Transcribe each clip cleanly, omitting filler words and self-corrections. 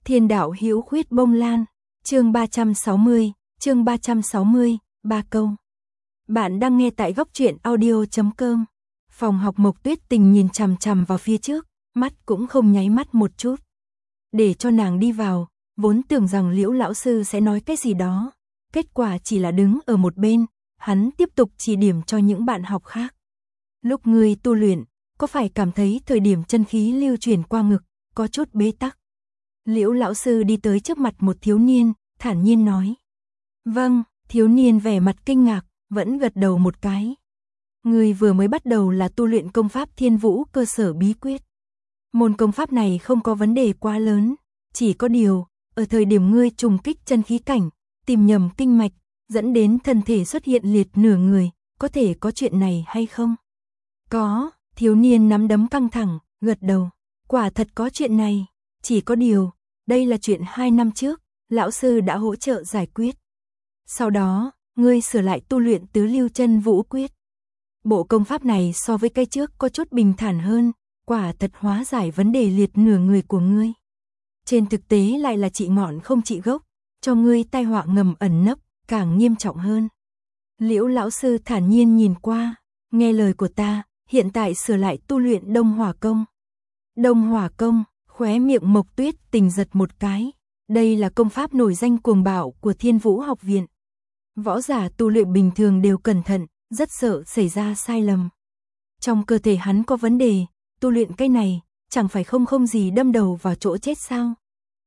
Thiên đạo hữu khuyết bông lan, chương 360, ba câu. Bạn đang nghe tại góc truyện audio.com. Phòng học Mộc Tuyết Tình nhìn chằm chằm vào phía trước, mắt cũng không nháy mắt một chút. Để cho nàng đi vào, vốn tưởng rằng Liễu lão sư sẽ nói cái gì đó, kết quả chỉ là đứng ở một bên, hắn tiếp tục chỉ điểm cho những bạn học khác. Lúc ngươi tu luyện, có phải cảm thấy thời điểm chân khí lưu chuyển qua ngực, có chút bế tắc? Liễu lão sư đi tới trước mặt một thiếu niên, thản nhiên nói. Vâng, thiếu niên vẻ mặt kinh ngạc, vẫn gật đầu một cái. Ngươi vừa mới bắt đầu là tu luyện công pháp Thiên Vũ cơ sở bí quyết. Môn công pháp này không có vấn đề quá lớn, chỉ có điều, ở thời điểm ngươi trùng kích chân khí cảnh, tìm nhầm kinh mạch, dẫn đến thân thể xuất hiện liệt nửa người, có thể có chuyện này hay không? Có, thiếu niên nắm đấm căng thẳng, gật đầu. Quả thật có chuyện này, chỉ có điều, đây là chuyện 2 năm trước, lão sư đã hỗ trợ giải quyết. Sau đó, ngươi sửa lại tu luyện Tứ Lưu Chân Vũ Quyết. Bộ công pháp này so với cái trước có chút bình thản hơn, quả thật hóa giải vấn đề liệt nửa người của ngươi. Trên thực tế lại là trị ngọn không trị gốc, cho ngươi tai họa ngầm ẩn nấp, càng nghiêm trọng hơn. Liễu lão sư thản nhiên nhìn qua, nghe lời của ta, hiện tại sửa lại tu luyện Đông Hỏa Công. Đông Hỏa Công, khóe miệng Mộc Tuyết Tình giật một cái. Đây là công pháp nổi danh cuồng bạo của Thiên Vũ học viện. Võ giả tu luyện bình thường đều cẩn thận, rất sợ xảy ra sai lầm. Trong cơ thể hắn có vấn đề, tu luyện cái này, chẳng phải không gì đâm đầu vào chỗ chết sao?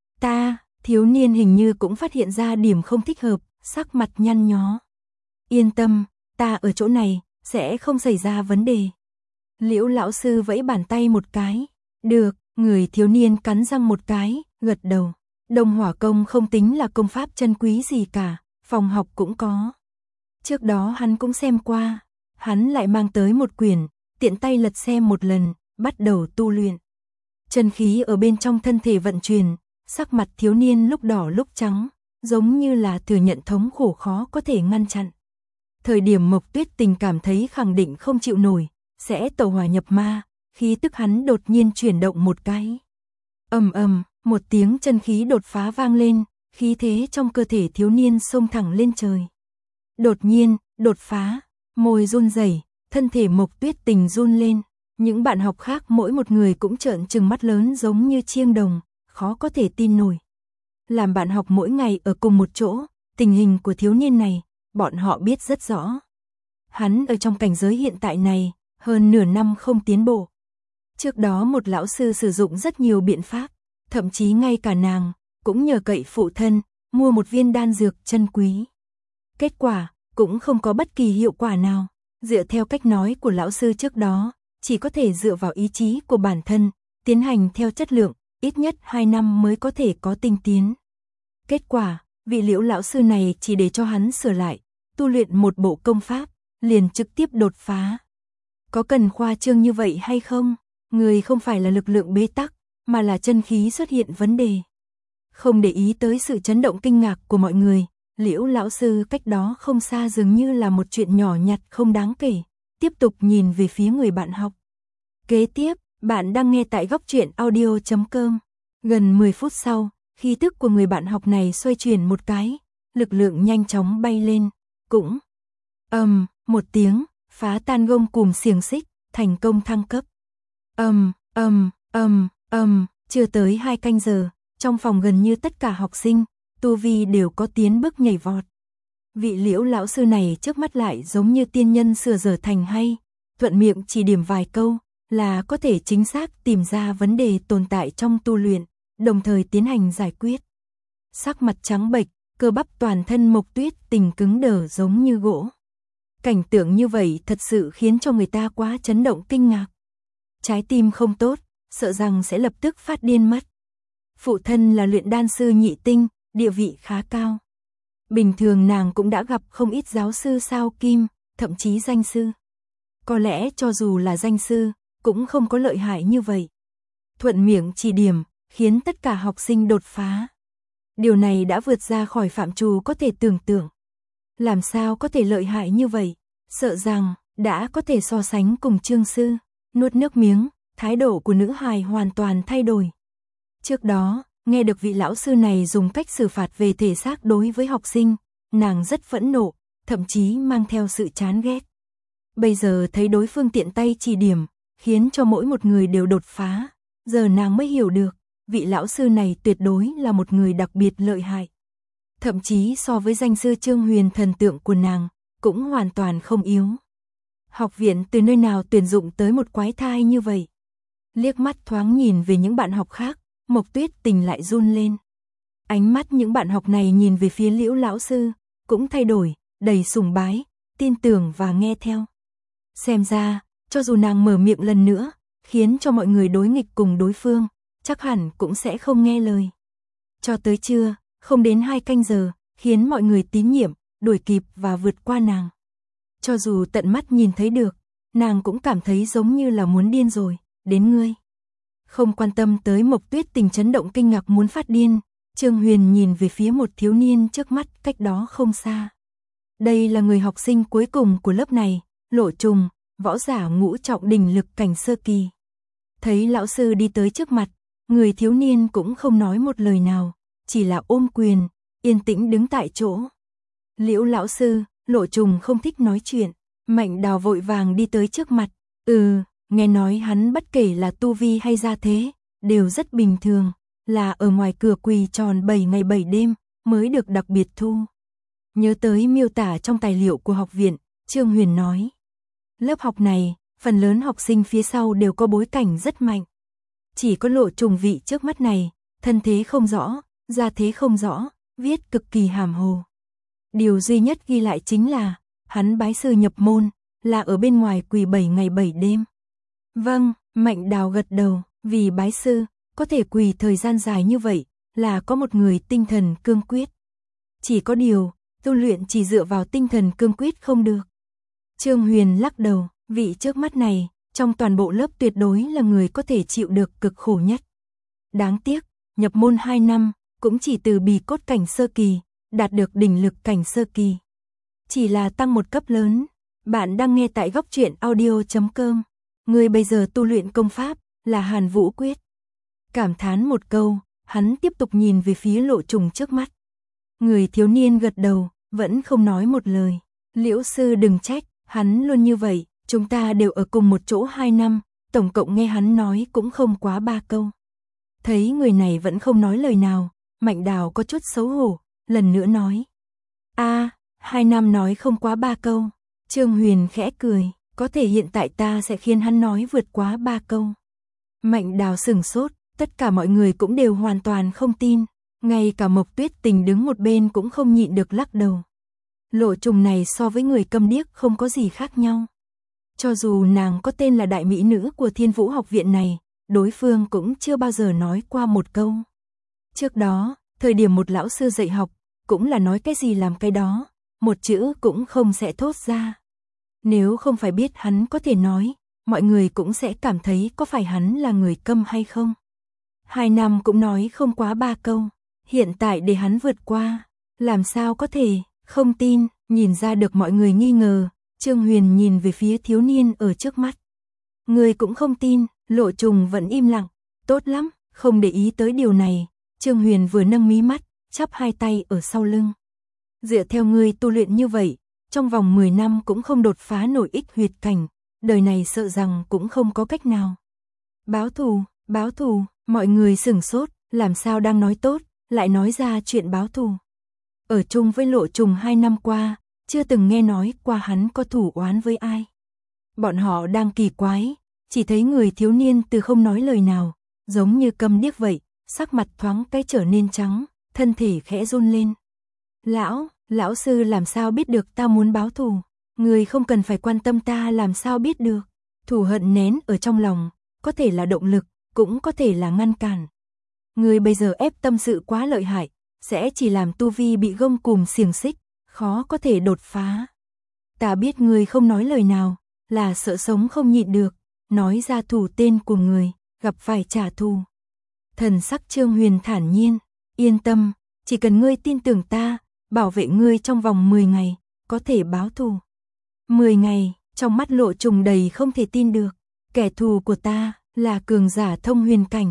Thiếu niên hình như cũng phát hiện ra điểm không thích hợp, sắc mặt nhăn nhó. Yên tâm, ta ở chỗ này, sẽ không xảy ra vấn đề. Liễu lão sư vẫy bàn tay một cái. Được, người thiếu niên cắn răng một cái, gật đầu. Đông Hỏa Công không tính là công pháp chân quý gì cả, phòng học cũng có. Trước đó hắn cũng xem qua, hắn lại mang tới một quyển, tiện tay lật xem một lần, bắt đầu tu luyện. Chân khí ở bên trong thân thể vận chuyển, sắc mặt thiếu niên lúc đỏ lúc trắng, giống như là thừa nhận thống khổ khó có thể ngăn chặn. Thời điểm Mộc Tuyết Tình cảm thấy khẳng định không chịu nổi, sẽ tẩu hỏa nhập ma, khí tức hắn đột nhiên chuyển động một cái. Ầm ầm, một tiếng chân khí đột phá vang lên, khí thế trong cơ thể thiếu niên xông thẳng lên trời. Đột nhiên, đột phá, môi run rẩy, thân thể Mộc Tuyết Tình run lên. Những bạn học khác mỗi một người cũng trợn trừng mắt lớn giống như chiêng đồng, khó có thể tin nổi. Làm bạn học mỗi ngày ở cùng một chỗ, tình hình của thiếu niên này, bọn họ biết rất rõ. Hắn ở trong cảnh giới hiện tại này, hơn nửa năm không tiến bộ. Trước đó một lão sư sử dụng rất nhiều biện pháp, thậm chí ngay cả nàng, cũng nhờ cậy phụ thân, mua một viên đan dược chân quý. Kết quả, cũng không có bất kỳ hiệu quả nào. Dựa theo cách nói của lão sư trước đó, chỉ có thể dựa vào ý chí của bản thân, tiến hành theo chất lượng, ít nhất 2 năm mới có thể có tinh tiến. Kết quả, vị Liễu lão sư này chỉ để cho hắn sửa lại, tu luyện một bộ công pháp, liền trực tiếp đột phá. Có cần khoa trương như vậy hay không? Người không phải là lực lượng bế tắc, mà là chân khí xuất hiện vấn đề. Không để ý tới sự chấn động kinh ngạc của mọi người, Liễu lão sư cách đó không xa dường như là một chuyện nhỏ nhặt không đáng kể, tiếp tục nhìn về phía người bạn học. Kế tiếp, bạn đang nghe tại góc truyện audio.com. Gần 10 phút sau, khí tức của người bạn học này xoay chuyển một cái, lực lượng nhanh chóng bay lên, cũng một tiếng, phá tan gông cùm xiềng xích, thành công thăng cấp. Chưa tới 2 canh giờ, trong phòng gần như tất cả học sinh, tu vi đều có tiến bước nhảy vọt. Vị Liễu lão sư này trước mắt lại giống như tiên nhân sửa dở thành hay, thuận miệng chỉ điểm vài câu, là có thể chính xác tìm ra vấn đề tồn tại trong tu luyện, đồng thời tiến hành giải quyết. Sắc mặt trắng bệch, cơ bắp toàn thân Mộc Tuyết Tình cứng đờ giống như gỗ. Cảnh tượng như vậy thật sự khiến cho người ta quá chấn động kinh ngạc. Trái tim không tốt, sợ rằng sẽ lập tức phát điên mất. Phụ thân là luyện đan sư nhị tinh, địa vị khá cao. Bình thường nàng cũng đã gặp không ít giáo sư sao kim, thậm chí danh sư. Có lẽ cho dù là danh sư, cũng không có lợi hại như vậy. Thuận miệng chỉ điểm, khiến tất cả học sinh đột phá. Điều này đã vượt ra khỏi phạm trù có thể tưởng tượng. Làm sao có thể lợi hại như vậy? Sợ rằng, đã có thể so sánh cùng Trương sư. Nuốt nước miếng, thái độ của nữ hài hoàn toàn thay đổi. Trước đó, Nghe được vị lão sư này dùng cách xử phạt về thể xác đối với học sinh, nàng rất phẫn nộ, thậm chí mang theo sự chán ghét. Bây giờ thấy đối phương tiện tay chỉ điểm, khiến cho mỗi một người đều đột phá, giờ nàng mới hiểu được, vị lão sư này tuyệt đối là một người đặc biệt lợi hại. Thậm chí so với danh sư Trương Huyền thần tượng của nàng, cũng hoàn toàn không yếu. Học viện từ nơi nào tuyển dụng tới một quái thai như vậy? Liếc mắt thoáng nhìn về những bạn học khác, Mộc Tuyết Tình lại run lên. Ánh mắt những bạn học này nhìn về phía Liễu lão sư, cũng thay đổi, đầy sùng bái, tin tưởng và nghe theo. Xem ra, cho dù nàng mở miệng lần nữa, khiến cho mọi người đối nghịch cùng đối phương, chắc hẳn cũng sẽ không nghe lời. Cho tới trưa, không đến 2 canh giờ, khiến mọi người tín nhiệm, đuổi kịp và vượt qua nàng. Cho dù tận mắt nhìn thấy được, nàng cũng cảm thấy giống như là muốn điên rồi, đến ngươi. Không quan tâm tới Mộc Tuyết Tình chấn động kinh ngạc muốn phát điên, Trương Huyền nhìn về phía một thiếu niên trước mắt cách đó không xa. Đây là người học sinh cuối cùng của lớp này, Lộ Trùng, võ giả ngũ trọng đỉnh lực cảnh sơ kỳ. Thấy lão sư đi tới trước mặt, người thiếu niên cũng không nói một lời nào, chỉ là ôm quyền, yên tĩnh đứng tại chỗ. Liễu lão sư, Lộ Trùng không thích nói chuyện, Mạnh Đào vội vàng đi tới trước mặt. Nghe nói hắn bất kể là tu vi hay gia thế, đều rất bình thường, là ở ngoài cửa quỳ tròn 7 ngày 7 đêm, mới được đặc biệt thu. Nhớ tới miêu tả trong tài liệu của học viện, Trương Huyền nói. Lớp học này, phần lớn học sinh phía sau đều có bối cảnh rất mạnh. Chỉ có Lộ Trùng vị trước mắt này, thân thế không rõ, gia thế không rõ, viết cực kỳ hàm hồ. Điều duy nhất ghi lại chính là, hắn bái sư nhập môn, là ở bên ngoài quỳ 7 ngày 7 đêm. Vâng, Mạnh Đào gật đầu, vì bái sư, có thể quỳ thời gian dài như vậy, là có một người tinh thần cương quyết. Chỉ có điều, tu luyện chỉ dựa vào tinh thần cương quyết không được. Trương Huyền lắc đầu, vị trước mắt này, trong toàn bộ lớp tuyệt đối là người có thể chịu được cực khổ nhất. Đáng tiếc, nhập môn 2 năm, cũng chỉ từ bì cốt cảnh sơ kỳ, đạt được đỉnh lực cảnh sơ kỳ. Chỉ là tăng một cấp lớn. Bạn đang nghe tại Góc Truyện Audio.com. Người bây giờ tu luyện công pháp là Hàn Vũ Quyết. Cảm thán một câu, hắn tiếp tục nhìn về phía Lộ Trùng trước mắt. Người thiếu niên gật đầu, vẫn không nói một lời. Liễu sư đừng trách, hắn luôn như vậy, chúng ta đều ở cùng một chỗ 2 năm, tổng cộng nghe hắn nói cũng không quá 3 câu. Thấy người này vẫn không nói lời nào, Mạnh Đào có chút xấu hổ, lần nữa nói. 2 năm nói không quá 3 câu. Trương Huyền khẽ cười, có thể hiện tại ta sẽ khiến hắn nói vượt quá 3 câu. Mạnh Đào sửng sốt, tất cả mọi người cũng đều hoàn toàn không tin, ngay cả Mộc Tuyết Tình đứng một bên cũng không nhịn được lắc đầu. Lộ Trùng này so với người câm điếc không có gì khác nhau. Cho dù nàng có tên là đại mỹ nữ của Thiên Vũ học viện này, đối phương cũng chưa bao giờ nói qua một câu. Trước đó, thời điểm một lão sư dạy học, cũng là nói cái gì làm cái đó, một chữ cũng không sẽ thốt ra. Nếu không phải biết hắn có thể nói, mọi người cũng sẽ cảm thấy có phải hắn là người câm hay không. 2 năm cũng nói không quá 3 câu, hiện tại để hắn vượt qua, làm sao có thể, không tin, nhìn ra được mọi người nghi ngờ, Trương Huyền nhìn về phía thiếu niên ở trước mắt. Người cũng không tin, Lộ Trùng vẫn im lặng, tốt lắm, không để ý tới điều này, Trương Huyền vừa nâng mí mắt, chắp hai tay ở sau lưng. Dựa theo ngươi tu luyện như vậy, trong vòng 10 năm cũng không đột phá nổi ích huyệt cảnh, đời này sợ rằng cũng không có cách nào. Báo thù, mọi người sửng sốt, làm sao đang nói tốt, lại nói ra chuyện báo thù. Ở chung với Lộ Trùng 2 năm qua, chưa từng nghe nói qua hắn có thủ oán với ai. Bọn họ đang kỳ quái, chỉ thấy người thiếu niên từ không nói lời nào, giống như câm điếc vậy, sắc mặt thoáng cái trở nên trắng, thân thể khẽ run lên. Lão sư làm sao biết được ta muốn báo thù, người không cần phải quan tâm ta làm sao biết được. Thù hận nén ở trong lòng, có thể là động lực, cũng có thể là ngăn cản. Người bây giờ ép tâm sự quá lợi hại, sẽ chỉ làm tu vi bị gông cùm xiềng xích, khó có thể đột phá. Ta biết người không nói lời nào, là sợ sống không nhịn được, nói ra thủ tên của người, gặp phải trả thù. Thần sắc Trương Huyền thản nhiên, yên tâm, chỉ cần ngươi tin tưởng ta, bảo vệ ngươi trong vòng 10 ngày, có thể báo thù. 10 ngày, trong mắt Lộ Trùng đầy không thể tin được, kẻ thù của ta là cường giả thông huyền cảnh,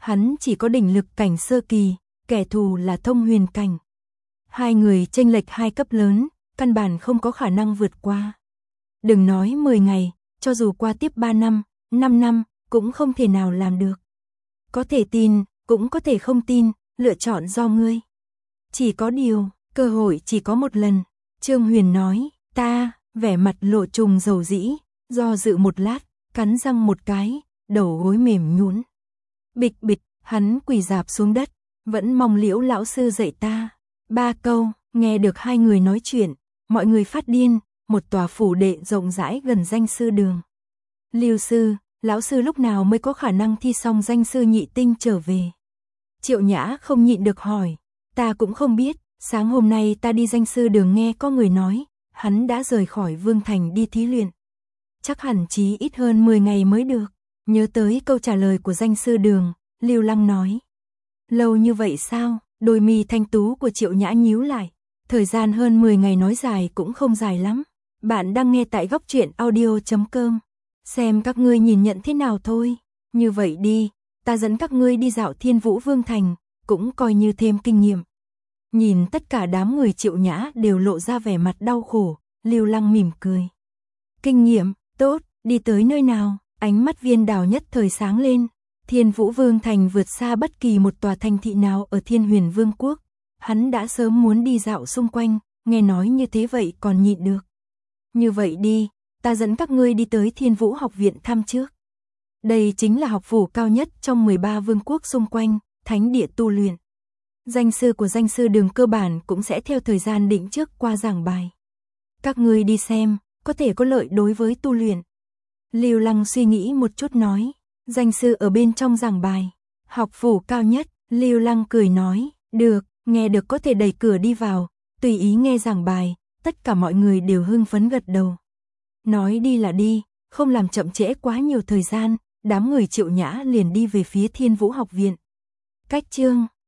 Hắn chỉ có đỉnh lực cảnh sơ kỳ, kẻ thù là thông huyền cảnh. Hai người chênh lệch 2 cấp lớn, căn bản không có khả năng vượt qua. Đừng nói 10 ngày, cho dù qua tiếp 3 năm, 5 năm, cũng không thể nào làm được. Có thể tin, cũng có thể không tin, lựa chọn do ngươi. Chỉ có điều, cơ hội chỉ có một lần. Trương Huyền nói, ta, vẻ mặt lộ trùng dầu dĩ, do dự một lát, cắn răng một cái, đầu gối mềm nhũn. Bịch bịch, hắn quỳ rạp xuống đất, vẫn mong Liễu lão sư dạy ta. 3 câu, nghe được hai người nói chuyện, mọi người phát điên, một tòa phủ đệ rộng rãi gần danh sư đường. Lưu sư, lão sư lúc nào mới có khả năng thi xong danh sư nhị tinh trở về? Triệu Nhã không nhịn được hỏi, ta cũng không biết, sáng hôm nay ta đi danh sư đường nghe có người nói, hắn đã rời khỏi Vương Thành đi thí luyện. Chắc hẳn chí ít hơn 10 ngày mới được. Nhớ tới câu trả lời của danh sư đường, Lưu Lăng nói. Lâu như vậy sao? Đôi mi thanh tú của Triệu Nhã nhíu lại. Thời gian hơn 10 ngày nói dài cũng không dài lắm. Bạn đang nghe tại góc truyện audio.com. Xem các ngươi nhìn nhận thế nào thôi. Như vậy đi, ta dẫn các ngươi đi dạo Thiên Vũ Vương Thành, cũng coi như thêm kinh nghiệm. Nhìn tất cả đám người Triệu Nhã đều lộ ra vẻ mặt đau khổ, Lưu Lăng mỉm cười. Kinh nghiệm, tốt, đi tới nơi nào? Ánh mắt Viên Đào nhất thời sáng lên. Thiên Vũ Vương Thành vượt xa bất kỳ một tòa thành thị nào ở Thiên Huyền Vương quốc. Hắn đã sớm muốn đi dạo xung quanh, nghe nói như thế vậy còn nhịn được. Như vậy đi, ta dẫn các ngươi đi tới Thiên Vũ học viện thăm trước. Đây chính là học phủ cao nhất trong 13 vương quốc xung quanh, thánh địa tu luyện. Danh sư của danh sư đường cơ bản cũng sẽ theo thời gian định trước qua giảng bài. Các ngươi đi xem, có thể có lợi đối với tu luyện. Lưu Lăng suy nghĩ một chút nói, danh sư ở bên trong giảng bài, học phủ cao nhất, Lưu Lăng cười nói, được, nghe được có thể đẩy cửa đi vào, tùy ý nghe giảng bài, tất cả mọi người đều hưng phấn gật đầu. Nói đi là đi, không làm chậm trễ quá nhiều thời gian, đám người Triệu Nhã liền đi về phía Thiên Vũ học viện. Cách chương